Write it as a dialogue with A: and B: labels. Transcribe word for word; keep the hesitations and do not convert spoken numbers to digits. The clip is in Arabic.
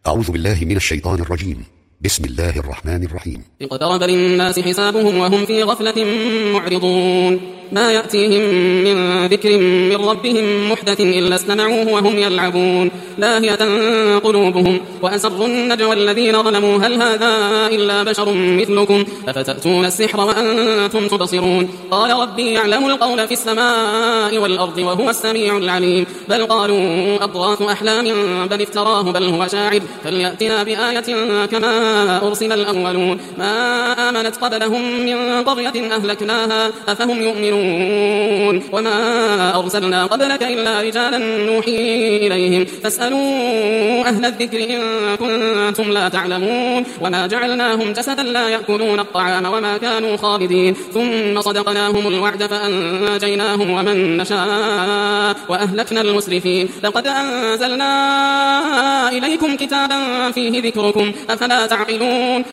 A: أعوذ بالله من الشيطان الرجيم. بسم الله الرحمن الرحيم.
B: اقترب للناس حسابهم وهم في غفلة معرضون ما يأتيهم من ذكر من ربهم محدث إلا استمعوه وهم يلعبون لاهية قلوبهم وأسروا النجوى الذين ظلموا هل هذا إلا بشر مثلكم أفتأتون السحر وأنتم تبصرون قال ربي يعلم القول في السماء والأرض وهو السميع العليم بل قالوا أضغاث أحلام بل افتراه بل هو شاعر فليأتنا بآية كما أرسل الأولون ما آمنت قبلهم من قرية أهلكناها أفهم يؤمنون وما أرسلنا قبلك إلا رجالا نوحي إليهم فاسألوا أهل الذكر إن كنتم لا تعلمون وما جعلناهم جسدا لا يأكلون الطعام وما كانوا خالدين ثم صدقناهم الوعد فأنجيناهم ومن نشاء وأهلكنا المسرفين لقد أنزلنا إليكم كتابا فيه ذكركم أفلا تعقلون